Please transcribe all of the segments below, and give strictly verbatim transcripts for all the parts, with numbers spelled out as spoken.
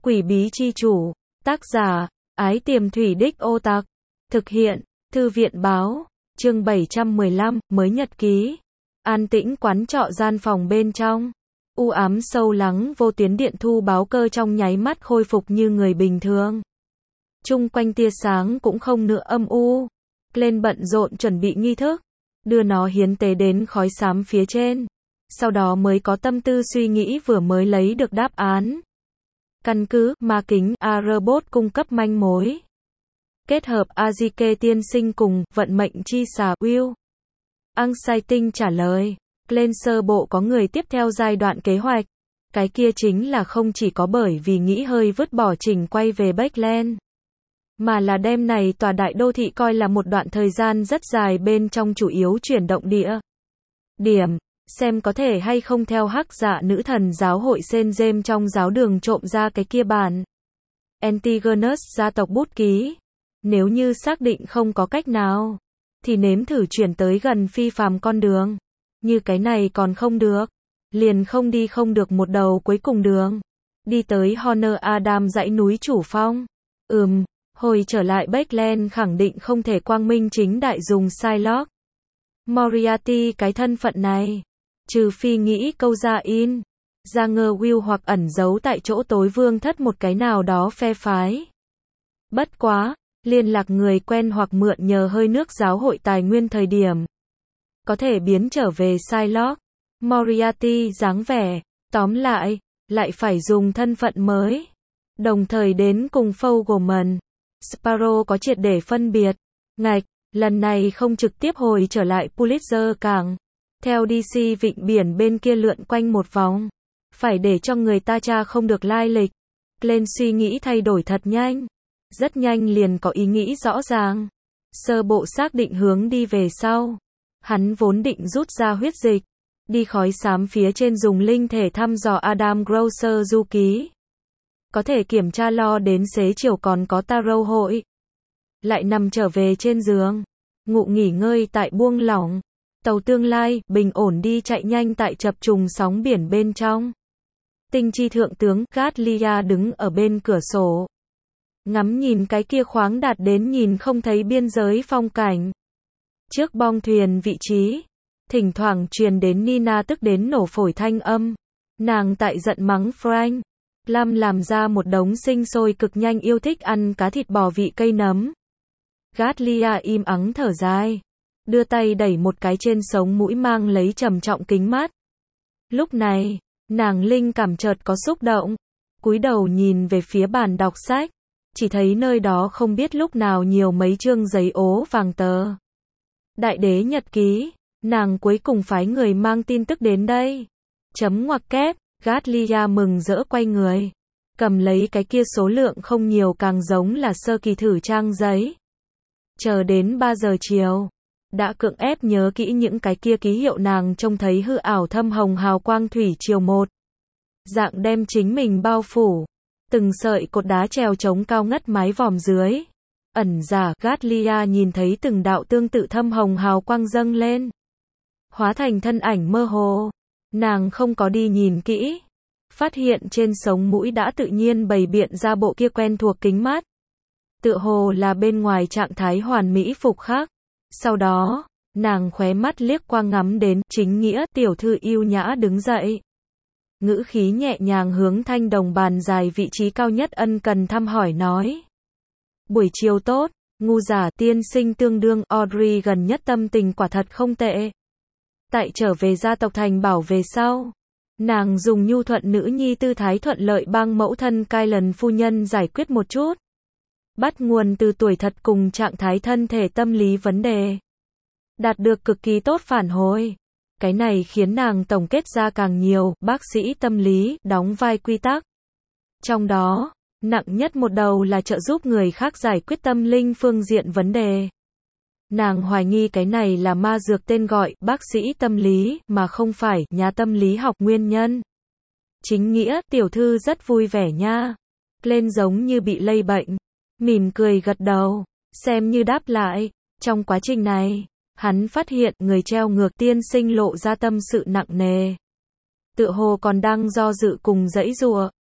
Quỷ bí chi chủ. Tác giả, Ái Tiềm Thủy Đích Ô Tặc. Thực hiện, Thư viện báo. Chương bảy trăm mười lăm, mới nhật ký. An tĩnh quán trọ gian phòng bên trong. U ám sâu lắng vô tuyến điện thu báo cơ trong nháy mắt khôi phục như người bình thường. Chung quanh tia sáng cũng không nữa âm u. Glenn bận rộn chuẩn bị nghi thức. Đưa nó hiến tế đến khói xám phía trên. Sau đó mới có tâm tư suy nghĩ vừa mới lấy được đáp án. Căn cứ, ma kính, A-robot cung cấp manh mối. Kết hợp Azike tiên sinh cùng, vận mệnh chi xà, Will. Anxiety trả lời. Glenn sơ bộ có người tiếp theo giai đoạn kế hoạch. Cái kia chính là không chỉ có bởi vì nghĩ hơi vứt bỏ trình quay về Backland. Mà là đêm này tòa đại đô thị coi là một đoạn thời gian rất dài bên trong chủ yếu chuyển động địa. Điểm. Xem có thể hay không theo hắc dạ nữ thần giáo hội Sen Jem trong giáo đường trộm ra cái kia bản Antigonus gia tộc bút ký. Nếu như xác định không có cách nào, thì nếm thử chuyển tới gần phi phàm con đường. Như cái này còn không được, liền không đi không được một đầu cuối cùng đường. Đi tới Honor Adam dãy núi chủ phong. Ừm, hồi trở lại Backland khẳng định không thể quang minh chính đại dùng Psylocke Moriarty cái thân phận này. Trừ phi nghĩ câu ra in, ra ngơ Will hoặc ẩn giấu tại chỗ tối vương thất một cái nào đó phe phái. Bất quá, liên lạc người quen hoặc mượn nhờ hơi nước giáo hội tài nguyên thời điểm. Có thể biến trở về Psylocke Moriarty dáng vẻ, tóm lại, lại phải dùng thân phận mới. Đồng thời đến cùng Fogelman, Sparrow có triệt để phân biệt. Ngạch, lần này không trực tiếp hồi trở lại Pulitzer cảng. Theo đê xê vịnh biển bên kia lượn quanh một vòng. Phải để cho người ta tra không được lai lịch. Glenn suy nghĩ thay đổi thật nhanh. Rất nhanh liền có ý nghĩ rõ ràng. Sơ bộ xác định hướng đi về sau. Hắn vốn định rút ra huyết dịch. Đi khói xám phía trên dùng linh thể thăm dò Adam Grosser du ký. Có thể kiểm tra lo đến xế chiều còn có tarot hội. Lại nằm trở về trên giường. Ngủ nghỉ ngơi tại buông lỏng. Tàu tương lai, bình ổn đi chạy nhanh tại chập trùng sóng biển bên trong. Tinh chi thượng tướng, Gatlia đứng ở bên cửa sổ. Ngắm nhìn cái kia khoáng đạt đến nhìn không thấy biên giới phong cảnh. Trước bong thuyền vị trí, thỉnh thoảng truyền đến Nina tức đến nổ phổi thanh âm. Nàng tại giận mắng Frank. Lam làm ra một đống sinh sôi cực nhanh yêu thích ăn cá thịt bò vị cây nấm. Gatlia im ắng thở dài. Đưa tay đẩy một cái trên sống mũi mang lấy trầm trọng kính mắt. Lúc này, nàng linh cảm chợt có xúc động. Cúi đầu nhìn về phía bàn đọc sách. Chỉ thấy nơi đó không biết lúc nào nhiều mấy chương giấy ố vàng tờ. Đại đế nhật ký. Nàng cuối cùng phái người mang tin tức đến đây. Chấm ngoặc kép. Gatlia mừng rỡ quay người. Cầm lấy cái kia số lượng không nhiều càng giống là sơ kỳ thử trang giấy. Chờ đến ba giờ chiều. Đã cưỡng ép nhớ kỹ những cái kia ký hiệu nàng trông thấy hư ảo thâm hồng hào quang thủy triều một. Dạng đem chính mình bao phủ. Từng sợi cột đá treo trống cao ngất mái vòm dưới. Ẩn giả, Gatlia nhìn thấy từng đạo tương tự thâm hồng hào quang dâng lên. Hóa thành thân ảnh mơ hồ. Nàng không có đi nhìn kỹ. Phát hiện trên sống mũi đã tự nhiên bày biện ra bộ kia quen thuộc kính mắt. Tựa hồ là bên ngoài trạng thái hoàn mỹ phục khắc. Sau đó, nàng khóe mắt liếc qua ngắm đến, chính nghĩa, tiểu thư yêu nhã đứng dậy. Ngữ khí nhẹ nhàng hướng thanh đồng bàn dài vị trí cao nhất ân cần thăm hỏi nói. Buổi chiều tốt, ngu giả tiên sinh tương đương, Audrey gần nhất tâm tình quả thật không tệ. Tại trở về gia tộc thành bảo về sau. Nàng dùng nhu thuận nữ nhi tư thái thuận lợi bang mẫu thân Kylan phu nhân giải quyết một chút. Bắt nguồn từ tuổi thật cùng trạng thái thân thể tâm lý vấn đề. Đạt được cực kỳ tốt phản hồi. Cái này khiến nàng tổng kết ra càng nhiều, bác sĩ tâm lý, đóng vai quy tắc. Trong đó, nặng nhất một đầu là trợ giúp người khác giải quyết tâm linh phương diện vấn đề. Nàng hoài nghi cái này là ma dược tên gọi, bác sĩ tâm lý, mà không phải, nhà tâm lý học nguyên nhân. Chính nghĩa, tiểu thư rất vui vẻ nha. Lên giống như bị lây bệnh. Mỉm cười gật đầu, xem như đáp lại. Trong quá trình này, hắn phát hiện người treo ngược tiên sinh lộ ra tâm sự nặng nề. Tựa hồ còn đang do dự cùng giãy giụa.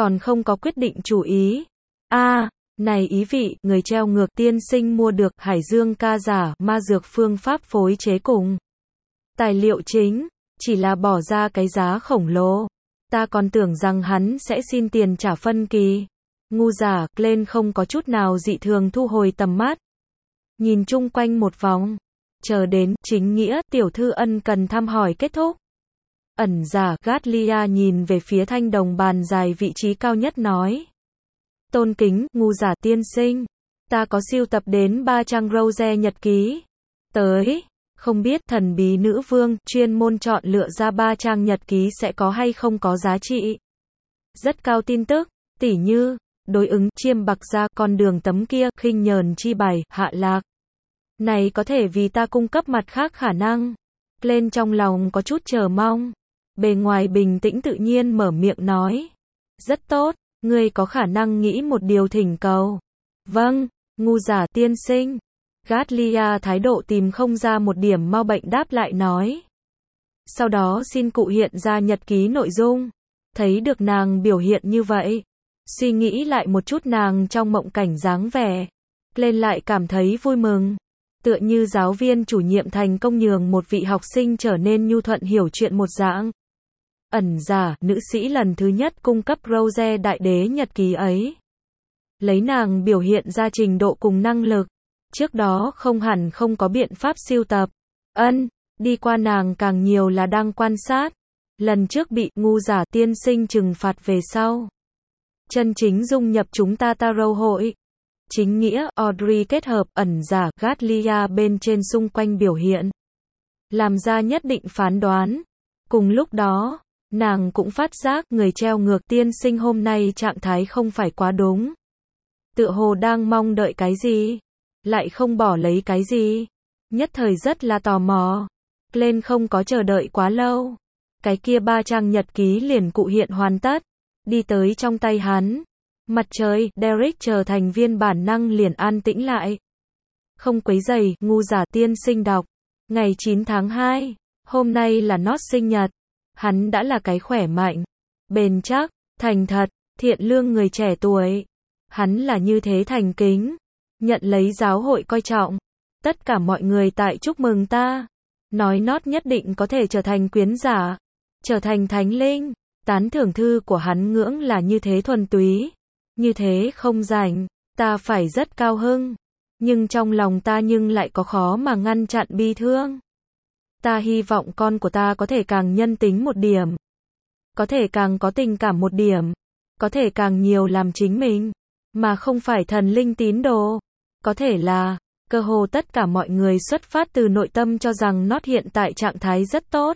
còn không có quyết định chủ ý. A, à, này ý vị, người treo ngược tiên sinh mua được Hải Dương ca giả, ma dược phương pháp phối chế cùng tài liệu chính, chỉ là bỏ ra cái giá khổng lồ. Ta còn tưởng rằng hắn sẽ xin tiền trả phân kỳ. Ngu giả, Glenn không có chút nào dị thường thu hồi tầm mắt. Nhìn chung quanh một vòng. Chờ đến, chính nghĩa, tiểu thư ân cần thăm hỏi kết thúc. Ẩn giả, Gatlia nhìn về phía thanh đồng bàn dài vị trí cao nhất nói. Tôn kính, ngu giả tiên sinh. Ta có sưu tập đến ba trang Rose nhật ký. Tới. Không biết thần bí nữ vương, chuyên môn chọn lựa ra ba trang nhật ký sẽ có hay không có giá trị. Rất cao tin tức, tỉ như, đối ứng, chiêm bạc ra, con đường tấm kia, khinh nhờn chi bày, hạ lạc. Này có thể vì ta cung cấp mặt khác khả năng. Lên trong lòng có chút chờ mong. Bề ngoài bình tĩnh tự nhiên mở miệng nói. Rất tốt, ngươi có khả năng nghĩ một điều thỉnh cầu. Vâng, ngu giả tiên sinh. Gatlia thái độ tìm không ra một điểm mau bệnh đáp lại nói. Sau đó xin cụ hiện ra nhật ký nội dung. Thấy được nàng biểu hiện như vậy. Suy nghĩ lại một chút nàng trong mộng cảnh dáng vẻ. Lên lại cảm thấy vui mừng. Tựa như giáo viên chủ nhiệm thành công nhường một vị học sinh trở nên nhu thuận hiểu chuyện một dạng. Ẩn giả, nữ sĩ lần thứ nhất cung cấp Rose đại đế nhật ký ấy. Lấy nàng biểu hiện ra trình độ cùng năng lực. Trước đó không hẳn không có biện pháp siêu tập. Ân, đi qua nàng càng nhiều là đang quan sát. Lần trước bị ngu giả tiên sinh trừng phạt về sau. Chân chính dung nhập chúng ta tarot hội. Chính nghĩa, Audrey kết hợp, ẩn giả, Gatlia bên trên xung quanh biểu hiện. Làm ra nhất định phán đoán. Cùng lúc đó, nàng cũng phát giác người treo ngược tiên sinh hôm nay trạng thái không phải quá đúng. Tựa hồ đang mong đợi cái gì, lại không bỏ lấy cái gì. Nhất thời rất là tò mò. Lên không có chờ đợi quá lâu. Cái kia ba trang nhật ký liền cụ hiện hoàn tất. Đi tới trong tay hắn. Mặt trời, Derek trở thành viên bản năng liền an tĩnh lại. Không quấy rầy, ngu giả tiên sinh đọc. Ngày chín tháng hai, hôm nay là Nót sinh nhật. Hắn đã là cái khỏe mạnh, bền chắc, thành thật, thiện lương người trẻ tuổi. Hắn là như thế thành kính, nhận lấy giáo hội coi trọng. Tất cả mọi người tại chúc mừng ta. Nói Nót nhất định có thể trở thành quyến giả, trở thành thánh linh. Tán thưởng thư của hắn ngưỡng là như thế thuần túy, như thế không rảnh, ta phải rất cao hưng. Nhưng trong lòng ta nhưng lại có khó mà ngăn chặn bi thương. Ta hy vọng con của ta có thể càng nhân tính một điểm, có thể càng có tình cảm một điểm, có thể càng nhiều làm chính mình, mà không phải thần linh tín đồ. Có thể là, cơ hồ tất cả mọi người xuất phát từ nội tâm cho rằng Nót hiện tại trạng thái rất tốt.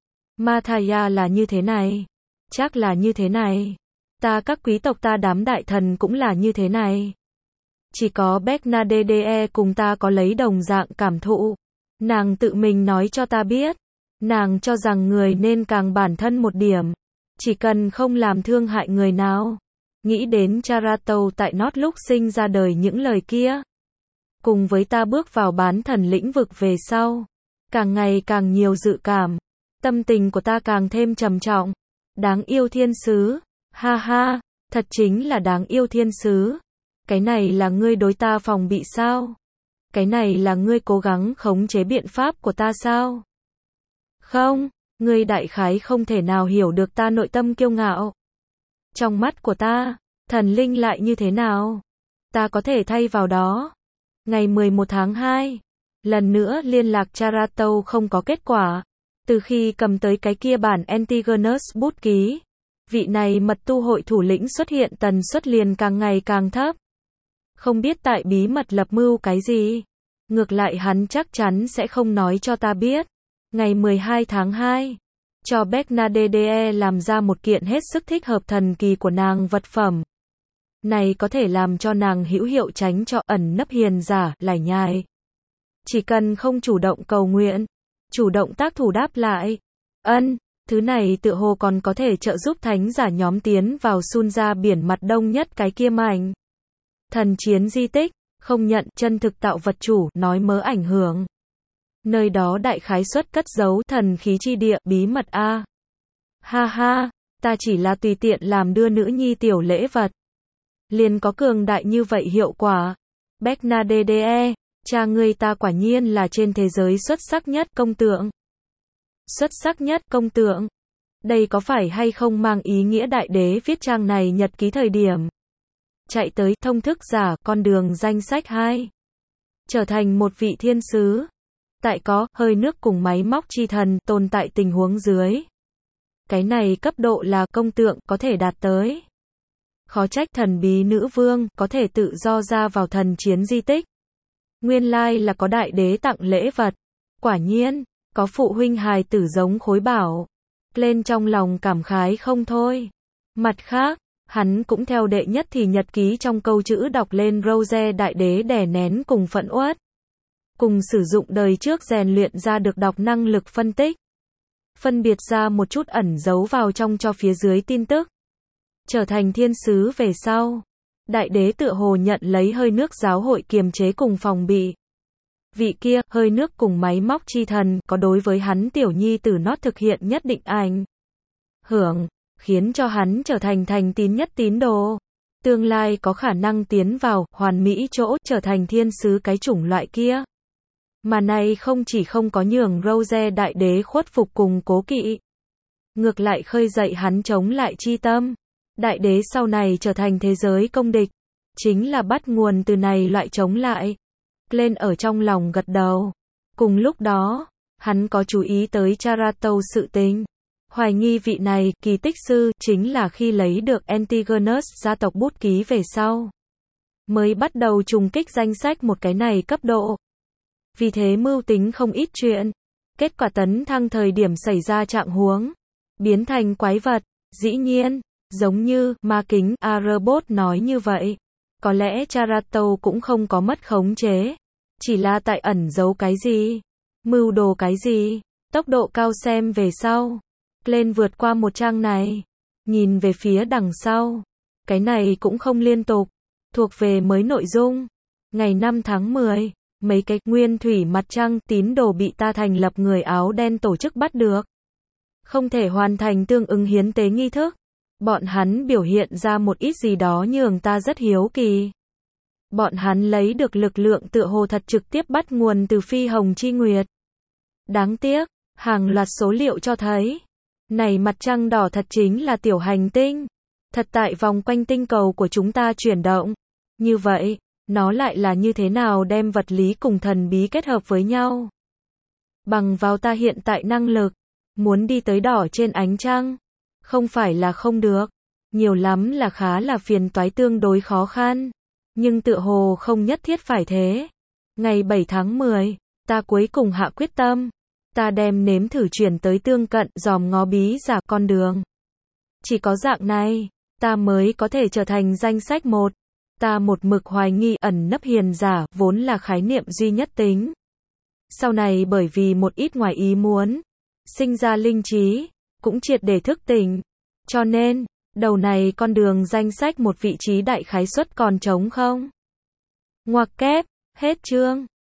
Mathaya là như thế này, chắc là như thế này. Ta các quý tộc ta đám đại thần cũng là như thế này. Chỉ có Bernadette cùng ta có lấy đồng dạng cảm thụ. Nàng tự mình nói cho ta biết. Nàng cho rằng người nên càng bản thân một điểm. Chỉ cần không làm thương hại người nào. Nghĩ đến Charato tại Nót lúc sinh ra đời những lời kia. Cùng với ta bước vào bán thần lĩnh vực về sau. Càng ngày càng nhiều dự cảm. Tâm tình của ta càng thêm trầm trọng. Đáng yêu thiên sứ. Ha ha, thật chính là đáng yêu thiên sứ. Cái này là ngươi đối ta phòng bị sao? Cái này là ngươi cố gắng khống chế biện pháp của ta sao? Không, ngươi đại khái không thể nào hiểu được ta nội tâm kiêu ngạo. Trong mắt của ta, thần linh lại như thế nào? Ta có thể thay vào đó. Ngày mười một tháng hai, lần nữa liên lạc Charato không có kết quả. Từ khi cầm tới cái kia bản Antigonus bút ký, vị này mật tu hội thủ lĩnh xuất hiện tần suất liền càng ngày càng thấp. Không biết tại bí mật lập mưu cái gì. Ngược lại hắn chắc chắn sẽ không nói cho ta biết. Ngày mười hai tháng hai, cho Bernadette làm ra một kiện hết sức thích hợp thần kỳ của nàng vật phẩm. Này có thể làm cho nàng hữu hiệu tránh cho ẩn nấp hiền giả, lải nhải. Chỉ cần không chủ động cầu nguyện, chủ động tác thủ đáp lại. Ân, thứ này tựa hồ còn có thể trợ giúp thánh giả nhóm tiến vào Sun ra biển mặt đông nhất cái kia mảnh. Thần chiến di tích, không nhận chân thực tạo vật chủ, nói mớ ảnh hưởng. Nơi đó đại khái suất cất giấu thần khí chi địa, bí mật a. Ha ha, ta chỉ là tùy tiện làm đưa nữ nhi tiểu lễ vật. Liền có cường đại như vậy hiệu quả. Bernadette, cha ngươi ta quả nhiên là trên thế giới xuất sắc nhất công tượng. Xuất sắc nhất công tượng. Đây có phải hay không mang ý nghĩa đại đế viết trang này nhật ký thời điểm chạy tới thông thức giả con đường danh sách hai. Trở thành một vị thiên sứ. Tại có hơi nước cùng máy móc chi thần tồn tại tình huống dưới. Cái này cấp độ là công tượng có thể đạt tới. Khó trách thần bí nữ vương có thể tự do ra vào thần chiến di tích. Nguyên lai là có đại đế tặng lễ vật. Quả nhiên, có phụ huynh hài tử giống khối bảo. Lên trong lòng cảm khái không thôi. Mặt khác, hắn cũng theo đệ nhất thì nhật ký trong câu chữ đọc lên Rose đại đế đè nén cùng phẫn uất. Cùng sử dụng đời trước rèn luyện ra được đọc năng lực phân tích. Phân biệt ra một chút ẩn giấu vào trong cho phía dưới tin tức. Trở thành thiên sứ về sau. Đại đế tựa hồ nhận lấy hơi nước giáo hội kiềm chế cùng phòng bị. Vị kia, hơi nước cùng máy móc chi thần, có đối với hắn tiểu nhi tử nót thực hiện nhất định ảnh hưởng, khiến cho hắn trở thành thành tín nhất tín đồ. Tương lai có khả năng tiến vào, hoàn mỹ chỗ, trở thành thiên sứ cái chủng loại kia. Mà này không chỉ không có nhường Rose đại đế khuất phục cùng cố kỵ. Ngược lại khơi dậy hắn chống lại chi tâm. Đại đế sau này trở thành thế giới công địch. Chính là bắt nguồn từ này loại chống lại. Lên ở trong lòng gật đầu. Cùng lúc đó, hắn có chú ý tới Charato sự tình. Hoài nghi vị này, kỳ tích sư, chính là khi lấy được Antigonus gia tộc bút ký về sau. Mới bắt đầu trùng kích danh sách một cái này cấp độ. Vì thế mưu tính không ít chuyện. Kết quả tấn thăng thời điểm xảy ra trạng huống. Biến thành quái vật. Dĩ nhiên, giống như, ma kính, Arbot nói như vậy. Có lẽ Charato cũng không có mất khống chế. Chỉ là tại ẩn giấu cái gì. Mưu đồ cái gì. Tốc độ cao xem về sau. Lên vượt qua một trang này. Nhìn về phía đằng sau. Cái này cũng không liên tục. Thuộc về mới nội dung. Ngày năm tháng mười. Mấy cái nguyên thủy mặt trăng tín đồ bị ta thành lập người áo đen tổ chức bắt được. Không thể hoàn thành tương ứng hiến tế nghi thức. Bọn hắn biểu hiện ra một ít gì đó nhường ta rất hiếu kỳ. Bọn hắn lấy được lực lượng tựa hồ thật trực tiếp bắt nguồn từ phi hồng chi nguyệt. Đáng tiếc, hàng loạt số liệu cho thấy. Này mặt trăng đỏ thật chính là tiểu hành tinh. Thật tại vòng quanh tinh cầu của chúng ta chuyển động. Như vậy, nó lại là như thế nào đem vật lý cùng thần bí kết hợp với nhau. Bằng vào ta hiện tại năng lực. Muốn đi tới đỏ trên ánh trăng. Không phải là không được. Nhiều lắm là khá là phiền toái tương đối khó khăn. Nhưng tựa hồ không nhất thiết phải thế. Ngày bảy tháng mười, ta cuối cùng hạ quyết tâm. Ta đem nếm thử chuyển tới tương cận dòm ngó bí giả con đường. Chỉ có dạng này, ta mới có thể trở thành danh sách một. Ta một mực hoài nghi ẩn nấp hiền giả vốn là khái niệm duy nhất tính. Sau này bởi vì một ít ngoài ý muốn, sinh ra linh trí, cũng triệt để thức tỉnh. Cho nên, đầu này con đường danh sách một vị trí đại khái suất còn trống không? Ngoặc kép, hết chương.